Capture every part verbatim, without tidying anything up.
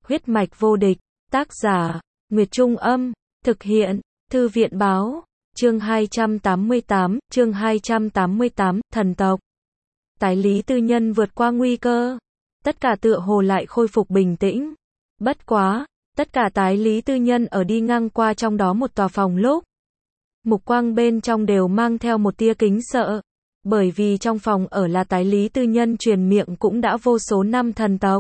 Huyết mạch vô địch, tác giả, Nguyệt Trung Âm, thực hiện, Thư viện Báo, chương hai trăm tám mươi tám, chương hai trăm tám mươi tám, thần tộc. Tái lý tư nhân vượt qua nguy cơ. Tất cả tựa hồ lại khôi phục bình tĩnh. Bất quá, tất cả tái lý tư nhân ở đi ngang qua trong đó một tòa phòng lúc. Mục quang bên trong đều mang theo một tia kính sợ. Bởi vì trong phòng ở là tái lý tư nhân truyền miệng cũng đã vô số năm thần tộc.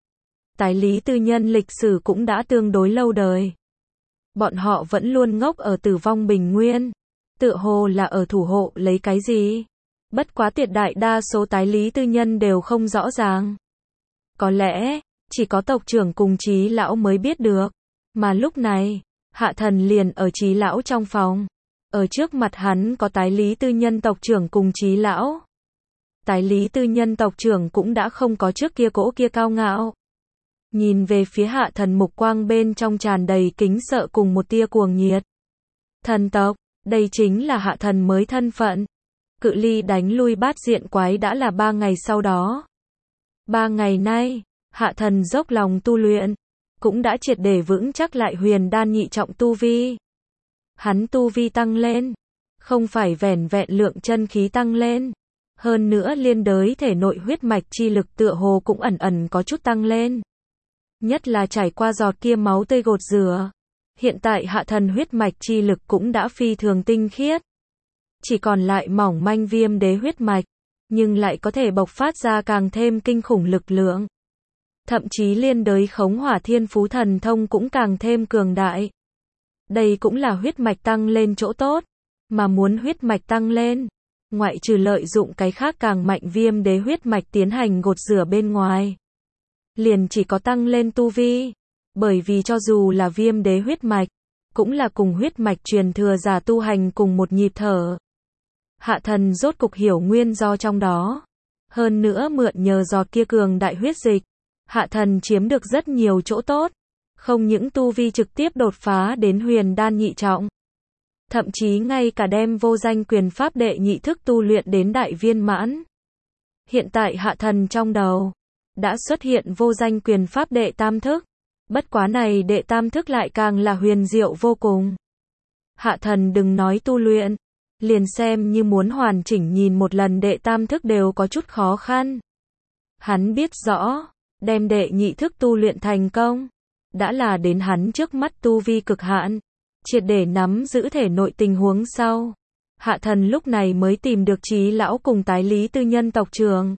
Tái lý tư nhân lịch sử cũng đã tương đối lâu đời. Bọn họ vẫn luôn ngốc ở tử vong bình nguyên. Tựa hồ là ở thủ hộ lấy cái gì. Bất quá tuyệt đại đa số tái lý tư nhân đều không rõ ràng. Có lẽ, chỉ có tộc trưởng cùng Trí lão mới biết được. Mà lúc này, Hạ Thần liền ở Trí lão trong phòng. Ở trước mặt hắn có tái lý tư nhân tộc trưởng cùng Trí lão. Tái lý tư nhân tộc trưởng cũng đã không có trước kia cỗ kia cao ngạo. Nhìn về phía Hạ Thần mục quang bên trong tràn đầy kính sợ cùng một tia cuồng nhiệt. Thần tộc, đây chính là Hạ Thần mới thân phận. Cự ly đánh lui bát diện quái đã là ba ngày sau đó. Ba ngày nay, Hạ Thần dốc lòng tu luyện, cũng đã triệt để vững chắc lại huyền đan nhị trọng tu vi. Hắn tu vi tăng lên, không phải vẻn vẹn lượng chân khí tăng lên. Hơn nữa liên đới thể nội huyết mạch chi lực tựa hồ cũng ẩn ẩn có chút tăng lên. Nhất là trải qua giọt kia máu tươi gột rửa. Hiện tại Hạ Thần huyết mạch chi lực cũng đã phi thường tinh khiết. Chỉ còn lại mỏng manh viêm đế huyết mạch, nhưng lại có thể bộc phát ra càng thêm kinh khủng lực lượng. Thậm chí liên đới khống hỏa thiên phú thần thông cũng càng thêm cường đại. Đây cũng là huyết mạch tăng lên chỗ tốt, mà muốn huyết mạch tăng lên, ngoại trừ lợi dụng cái khác càng mạnh viêm đế huyết mạch tiến hành gột rửa bên ngoài. Liền chỉ có tăng lên tu vi, bởi vì cho dù là viêm đế huyết mạch, cũng là cùng huyết mạch truyền thừa giả tu hành cùng một nhịp thở. Hạ Thần rốt cục hiểu nguyên do trong đó. Hơn nữa mượn nhờ giọt kia cường đại huyết dịch, Hạ Thần chiếm được rất nhiều chỗ tốt. Không những tu vi trực tiếp đột phá đến huyền đan nhị trọng. Thậm chí ngay cả đem vô danh quyền pháp đệ nhị thức tu luyện đến đại viên mãn. Hiện tại Hạ Thần trong đầu đã xuất hiện vô danh quyền pháp đệ tam thức. Bất quá này đệ tam thức lại càng là huyền diệu vô cùng. Hạ Thần đừng nói tu luyện, liền xem như muốn hoàn chỉnh nhìn một lần đệ tam thức đều có chút khó khăn. Hắn biết rõ, đem đệ nhị thức tu luyện thành công, đã là đến hắn trước mắt tu vi cực hạn, triệt để nắm giữ thể nội tình huống sau. Hạ Thần lúc này mới tìm được Trí lão cùng tái lý tư nhân tộc trưởng.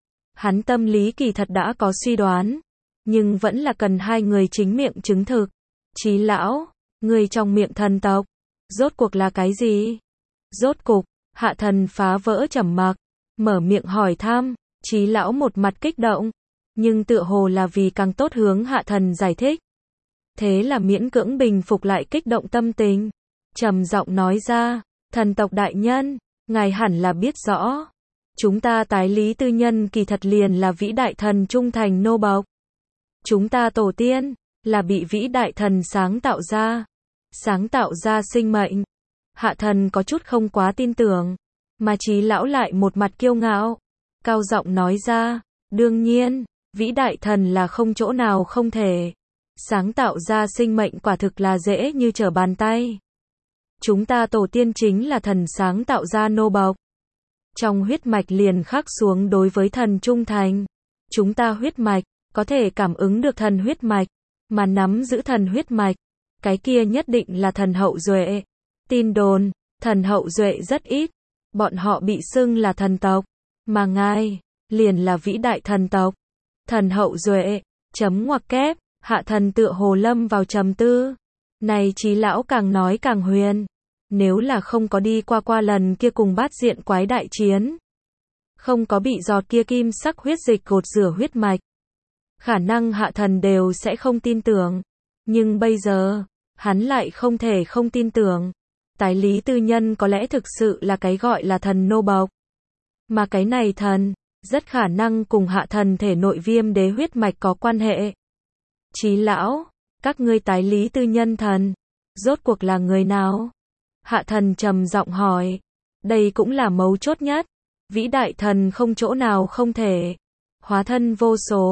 Hắn tâm lý kỳ thật đã có suy đoán, nhưng vẫn là cần hai người chính miệng chứng thực. Trí lão, người trong miệng thần tộc, rốt cuộc là cái gì? Rốt cục, Hạ Thần phá vỡ trầm mặc, mở miệng hỏi thăm. Trí lão một mặt kích động, nhưng tựa hồ là vì càng tốt hướng Hạ Thần giải thích. Thế là miễn cưỡng bình phục lại kích động tâm tình, trầm giọng nói ra, thần tộc đại nhân, ngài hẳn là biết rõ. Chúng ta tái lý tư nhân kỳ thật liền là vĩ đại thần trung thành nô bộc. Chúng ta tổ tiên, là bị vĩ đại thần sáng tạo ra. Sáng tạo ra sinh mệnh. Hạ Thần có chút không quá tin tưởng, mà Trí lão lại một mặt kiêu ngạo, cao giọng nói ra, đương nhiên, vĩ đại thần là không chỗ nào không thể. Sáng tạo ra sinh mệnh quả thực là dễ như trở bàn tay. Chúng ta tổ tiên chính là thần sáng tạo ra nô bộc. Trong huyết mạch liền khắc xuống đối với thần trung thành. Chúng ta huyết mạch, có thể cảm ứng được thần huyết mạch, mà nắm giữ thần huyết mạch, cái kia nhất định là thần hậu duệ. Tin đồn, thần hậu duệ rất ít, bọn họ bị xưng là thần tộc, mà ngài, liền là vĩ đại thần tộc. Thần hậu duệ, chấm ngoặc kép, Hạ Thần tựa hồ lâm vào trầm tư. Này Trí lão càng nói càng huyền. Nếu là không có đi qua qua lần kia cùng bát diện quái đại chiến, không có bị giọt kia kim sắc huyết dịch gột rửa huyết mạch, khả năng Hạ Thần đều sẽ không tin tưởng. Nhưng bây giờ, hắn lại không thể không tin tưởng. Tái lý tư nhân có lẽ thực sự là cái gọi là thần nô bộc. Mà cái này thần, rất khả năng cùng Hạ Thần thể nội viêm đế huyết mạch có quan hệ. Trí lão, các ngươi tái lý tư nhân thần, rốt cuộc là người nào? Hạ Thần trầm giọng hỏi. Đây cũng là mấu chốt nhất. Vĩ đại thần không chỗ nào không thể. Hóa thân vô số,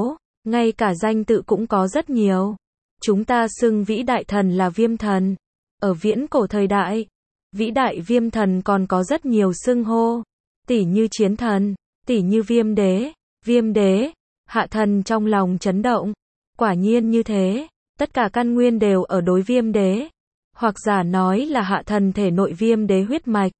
ngay cả danh tự cũng có rất nhiều. Chúng ta xưng vĩ đại thần là viêm thần. Ở viễn cổ thời đại, vĩ đại viêm thần còn có rất nhiều xưng hô, tỉ như chiến thần, tỉ như viêm đế, viêm đế. Hạ thần trong lòng chấn động. Quả nhiên như thế, tất cả căn nguyên đều ở đối viêm đế. Hoặc giả nói là hạ thần thể nội viêm đế huyết mạch.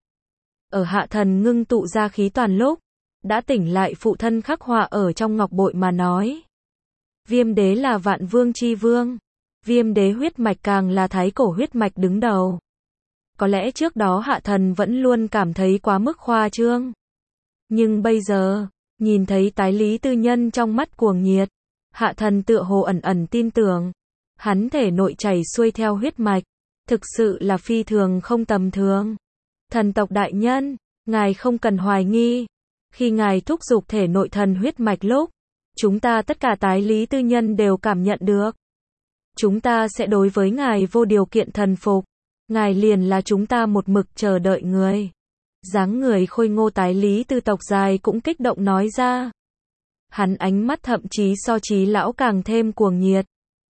Ở hạ thần ngưng tụ ra khí toàn lúc, đã tỉnh lại phụ thân khắc họa ở trong ngọc bội mà nói. Viêm đế là vạn vương chi vương. Viêm đế huyết mạch càng là thái cổ huyết mạch đứng đầu. Có lẽ trước đó hạ thần vẫn luôn cảm thấy quá mức khoa trương. Nhưng bây giờ, nhìn thấy tái lý tư nhân trong mắt cuồng nhiệt, hạ thần tựa hồ ẩn ẩn tin tưởng. Hắn thể nội chảy xuôi theo huyết mạch, thực sự là phi thường không tầm thường. Thần tộc đại nhân, ngài không cần hoài nghi. Khi ngài thúc giục thể nội thần huyết mạch lúc, chúng ta tất cả tái lý tư nhân đều cảm nhận được. Chúng ta sẽ đối với ngài vô điều kiện thần phục. Ngài liền là chúng ta một mực chờ đợi người. Dáng người khôi ngô tái lý tư tộc dài cũng kích động nói ra. Hắn ánh mắt thậm chí so chí lão càng thêm cuồng nhiệt.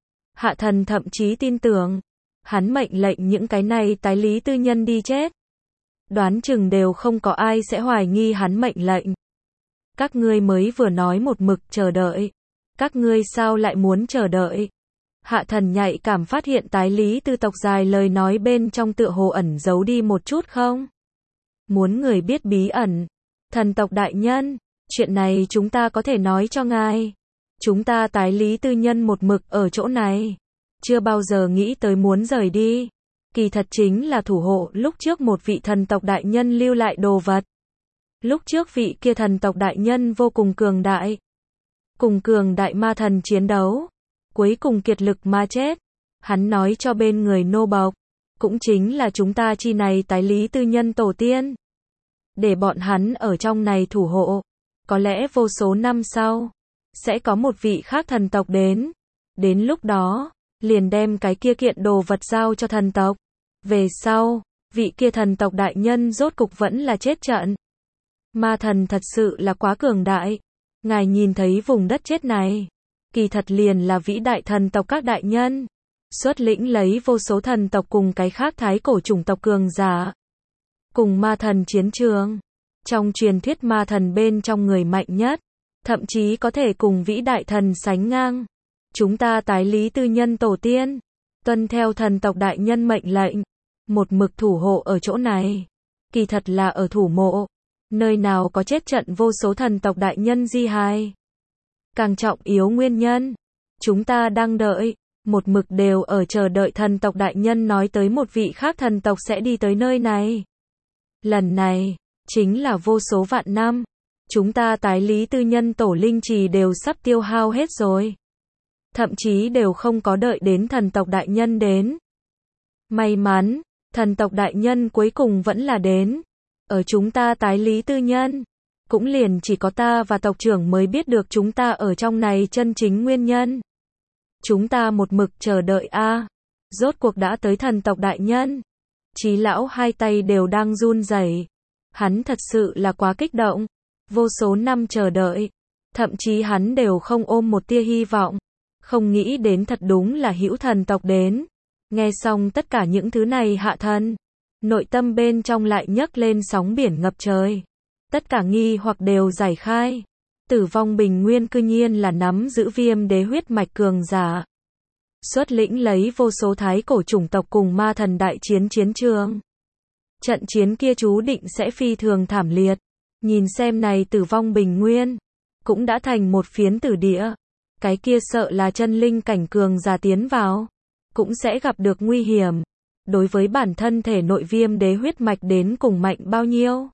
Hạ thần thậm chí tin tưởng. Hắn mệnh lệnh những cái này tái lý tư nhân đi chết. Đoán chừng đều không có ai sẽ hoài nghi hắn mệnh lệnh. Các ngươi mới vừa nói một mực chờ đợi. Các ngươi sao lại muốn chờ đợi? Hạ thần nhạy cảm phát hiện tái lý tư tộc dài lời nói bên trong tựa hồ ẩn giấu đi một chút không? Muốn người biết bí ẩn. Thần tộc đại nhân, chuyện này chúng ta có thể nói cho ngài. Chúng ta tái lý tư nhân một mực ở chỗ này. Chưa bao giờ nghĩ tới muốn rời đi. Kỳ thật chính là thủ hộ lúc trước một vị thần tộc đại nhân lưu lại đồ vật. Lúc trước vị kia thần tộc đại nhân vô cùng cường đại. Cùng cường đại ma thần chiến đấu. Cuối cùng kiệt lực mà chết. Hắn nói cho bên người nô bộc. Cũng chính là chúng ta chi này tái lý tư nhân tổ tiên. Để bọn hắn ở trong này thủ hộ. Có lẽ vô số năm sau. Sẽ có một vị khác thần tộc đến. Đến lúc đó. Liền đem cái kia kiện đồ vật giao cho thần tộc. Về sau. Vị kia thần tộc đại nhân rốt cục vẫn là chết trận. Ma thần thật sự là quá cường đại. Ngài nhìn thấy vùng đất chết này. Kỳ thật liền là vĩ đại thần tộc các đại nhân. Xuất lĩnh lấy vô số thần tộc cùng cái khác thái cổ chủng tộc cường giả. Cùng ma thần chiến trường. Trong truyền thuyết ma thần bên trong người mạnh nhất. Thậm chí có thể cùng vĩ đại thần sánh ngang. Chúng ta tái lý tư nhân tổ tiên. Tuân theo thần tộc đại nhân mệnh lệnh. Một mực thủ hộ ở chỗ này. Kỳ thật là ở thủ mộ. Nơi nào có chết trận vô số thần tộc đại nhân di hài. Càng trọng yếu nguyên nhân. Chúng ta đang đợi. Một mực đều ở chờ đợi thần tộc đại nhân nói tới một vị khác thần tộc sẽ đi tới nơi này. Lần này. Chính là vô số vạn năm. Chúng ta tái lý tư nhân tổ linh trì đều sắp tiêu hao hết rồi. Thậm chí đều không có đợi đến thần tộc đại nhân đến. May mắn. Thần tộc đại nhân cuối cùng vẫn là đến. Ở chúng ta tái lý tư nhân. Cũng liền chỉ có ta và tộc trưởng mới biết được chúng ta ở trong này chân chính nguyên nhân. Chúng ta một mực chờ đợi a à. Rốt cuộc đã tới thần tộc đại nhân. Chí lão hai tay đều đang run rẩy. Hắn thật sự là quá kích động. Vô số năm chờ đợi. Thậm chí hắn đều không ôm một tia hy vọng. Không nghĩ đến thật đúng là hữu thần tộc đến. Nghe xong tất cả những thứ này hạ thần. Nội tâm bên trong lại nhấc lên sóng biển ngập trời. Tất cả nghi hoặc đều giải khai. Tử vong bình nguyên cư nhiên là nắm giữ viêm đế huyết mạch cường giả. Xuất lĩnh lấy vô số thái cổ chủng tộc cùng ma thần đại chiến chiến trường. Trận chiến kia chú định sẽ phi thường thảm liệt. Nhìn xem này tử vong bình nguyên. Cũng đã thành một phiến tử địa. Cái kia sợ là chân linh cảnh cường giả tiến vào. Cũng sẽ gặp được nguy hiểm. Đối với bản thân thể nội viêm đế huyết mạch đến cùng mạnh bao nhiêu.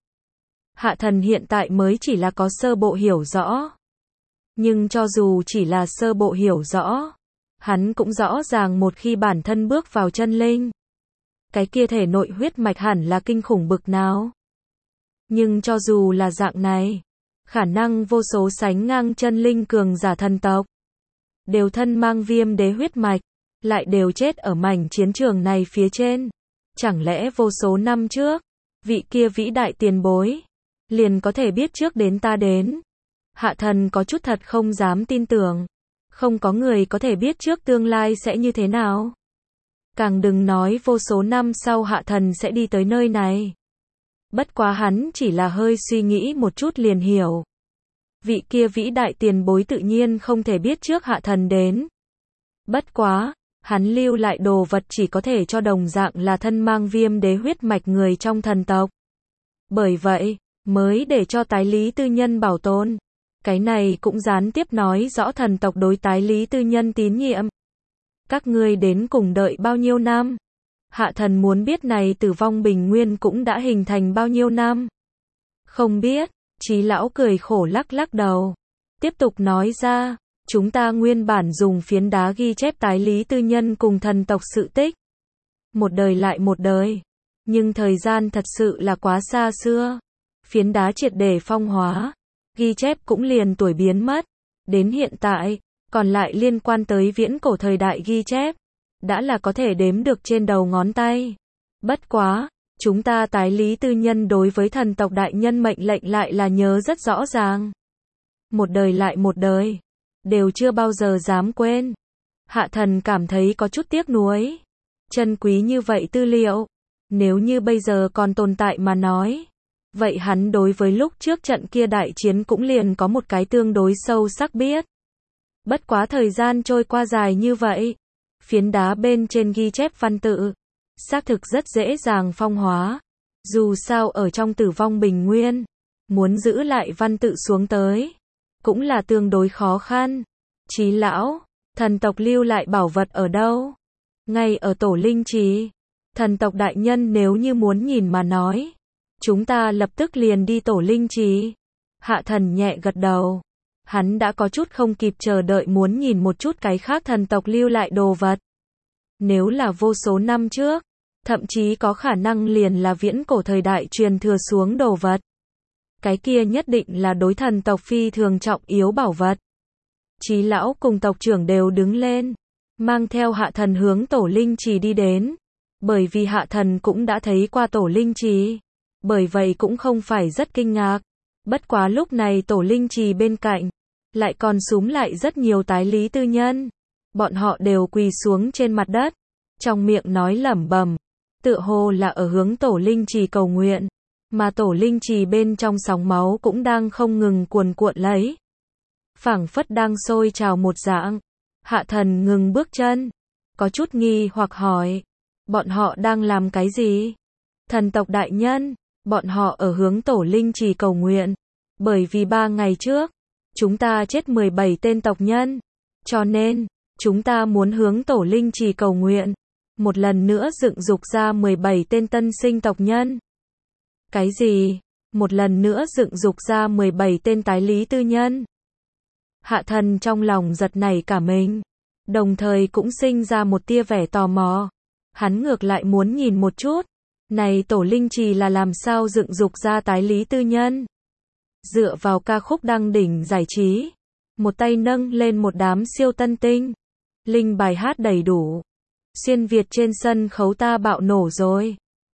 Hạ thần hiện tại mới chỉ là có sơ bộ hiểu rõ. Nhưng cho dù chỉ là sơ bộ hiểu rõ. Hắn cũng rõ ràng một khi bản thân bước vào chân linh. Cái kia thể nội huyết mạch hẳn là kinh khủng bực nào. Nhưng cho dù là dạng này. Khả năng vô số sánh ngang chân linh cường giả thần tộc. Đều thân mang viêm đế huyết mạch. Lại đều chết ở mảnh chiến trường này phía trên. Chẳng lẽ vô số năm trước. Vị kia vĩ đại tiền bối. Liền có thể biết trước đến ta đến. Hạ thần có chút thật không dám tin tưởng. Không có người có thể biết trước tương lai sẽ như thế nào. Càng đừng nói vô số năm sau Hạ Thần sẽ đi tới nơi này. Bất quá hắn chỉ là hơi suy nghĩ một chút liền hiểu. Vị kia vĩ đại tiền bối tự nhiên không thể biết trước Hạ Thần đến. Bất quá, hắn lưu lại đồ vật chỉ có thể cho đồng dạng là thân mang viêm đế huyết mạch người trong thần tộc. Bởi vậy, mới để cho Tái Lý Tư Nhân bảo tồn. Cái này cũng gián tiếp nói rõ thần tộc đối Tái Lý Tư Nhân tín nhiệm. Các ngươi đến cùng đợi bao nhiêu năm? Hạ Thần muốn biết này Tử Vong Bình Nguyên cũng đã hình thành bao nhiêu năm? Không biết, Chí lão cười khổ lắc lắc đầu. Tiếp tục nói ra, chúng ta nguyên bản dùng phiến đá ghi chép Tái Lý Tư Nhân cùng thần tộc sự tích. Một đời lại một đời. Nhưng thời gian thật sự là quá xa xưa. Phiến đá triệt để phong hóa. Ghi chép cũng liền tuổi biến mất. Đến hiện tại, còn lại liên quan tới viễn cổ thời đại ghi chép. Đã là có thể đếm được trên đầu ngón tay. Bất quá, chúng ta Tái Lý Tư Nhân đối với thần tộc đại nhân mệnh lệnh lại là nhớ rất rõ ràng. Một đời lại một đời. Đều chưa bao giờ dám quên. Hạ Thần cảm thấy có chút tiếc nuối. Chân quý như vậy tư liệu. Nếu như bây giờ còn tồn tại mà nói. Vậy hắn đối với lúc trước trận kia đại chiến cũng liền có một cái tương đối sâu sắc biết. Bất quá thời gian trôi qua dài như vậy. Phiến đá bên trên ghi chép văn tự. Xác thực rất dễ dàng phong hóa. Dù sao ở trong Tử Vong Bình Nguyên. Muốn giữ lại văn tự xuống tới. Cũng là tương đối khó khăn. Chí lão, thần tộc lưu lại bảo vật ở đâu? Ngay ở Tổ Linh Trì. Thần tộc đại nhân nếu như muốn nhìn mà nói. Chúng ta lập tức liền đi Tổ Linh Trì. Hạ Thần nhẹ gật đầu. Hắn đã có chút không kịp chờ đợi muốn nhìn một chút cái khác thần tộc lưu lại đồ vật. Nếu là vô số năm trước, thậm chí có khả năng liền là viễn cổ thời đại truyền thừa xuống đồ vật. Cái kia nhất định là đối thần tộc phi thường trọng yếu bảo vật. Chí lão cùng tộc trưởng đều đứng lên, mang theo Hạ Thần hướng Tổ Linh Trì đi đến. Bởi vì Hạ Thần cũng đã thấy qua Tổ Linh Trì. Bởi vậy cũng không phải rất kinh ngạc. Bất quá lúc này Tổ Linh Trì bên cạnh, lại còn súm lại rất nhiều Tái Lý Tư Nhân. Bọn họ đều quỳ xuống trên mặt đất, trong miệng nói lẩm bẩm, tựa hồ là ở hướng Tổ Linh Trì cầu nguyện. Mà Tổ Linh Trì bên trong sóng máu cũng đang không ngừng cuồn cuộn lấy. Phảng phất đang sôi trào một dạng. Hạ Thần ngừng bước chân, có chút nghi hoặc hỏi, bọn họ đang làm cái gì? Thần tộc đại nhân, bọn họ ở hướng Tổ Linh Trì cầu nguyện. Bởi vì ba ngày trước, chúng ta chết mười bảy tên tộc nhân. Cho nên, chúng ta muốn hướng Tổ Linh Trì cầu nguyện. Một lần nữa dựng dục ra mười bảy tên tân sinh tộc nhân. Cái gì? Một lần nữa dựng dục ra mười bảy tên Tái Lý Tư Nhân. Hạ Thần trong lòng giật nảy cả mình. Đồng thời cũng sinh ra một tia vẻ tò mò. Hắn ngược lại muốn nhìn một chút. Này Tổ Linh Trì là làm sao dựng dục ra Tái Lý Tư Nhân? Dựa vào ca khúc đăng đỉnh giải trí. Một tay nâng lên một đám siêu tân tinh. Linh bài hát đầy đủ. Xuyên Việt trên sân khấu ta bạo nổ rồi.